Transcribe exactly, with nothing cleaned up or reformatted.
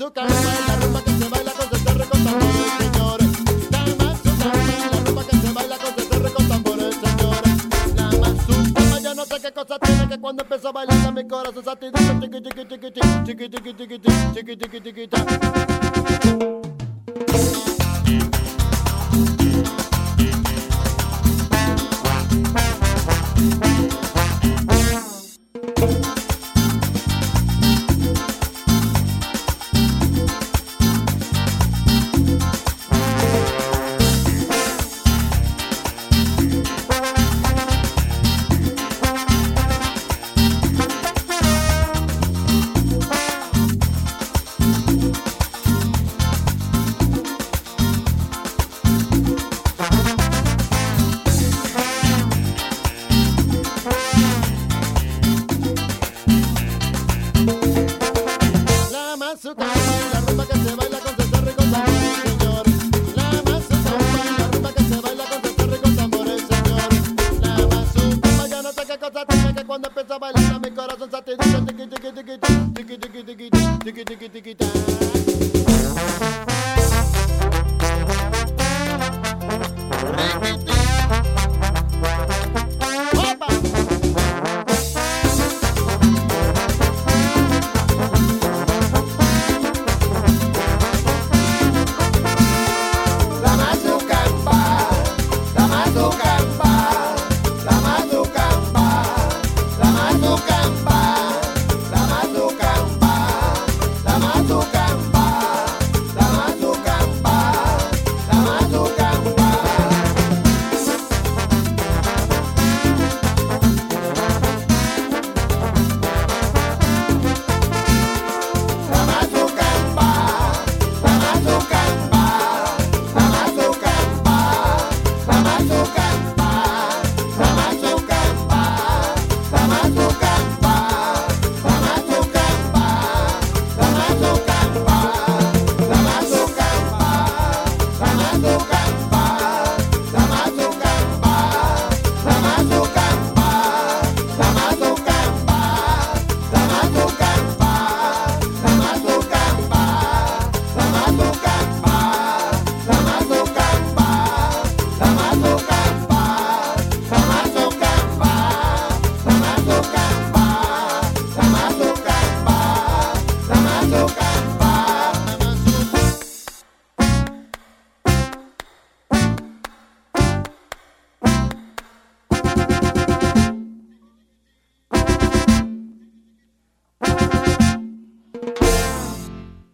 azúcar, la rumba que se baila con cencerro y con tambores, señores. La mazucama, la rumba que se baila con cencerro y con tambores, señores. La mazucama, yo no sé qué cosa tiene que cuando empiezo a bailar mi corazón salta y dice tiqui tiqui tiqui tiqui tiqui tiqui tiqui tiqui tiqui tiqui tiqui. La rumba que se baila con cencerro y con tambores, señores. La mazucama, la rumba que se baila con cencerro y con tambores, señores. La mazucama, yo no sé qué cosa tiene que cuando empiezo a bailar mi corazón salta y dice tiqui tiqui tiqui tiqui tiqui tiqui tiqui tiqui tiqui tiqui tiqui.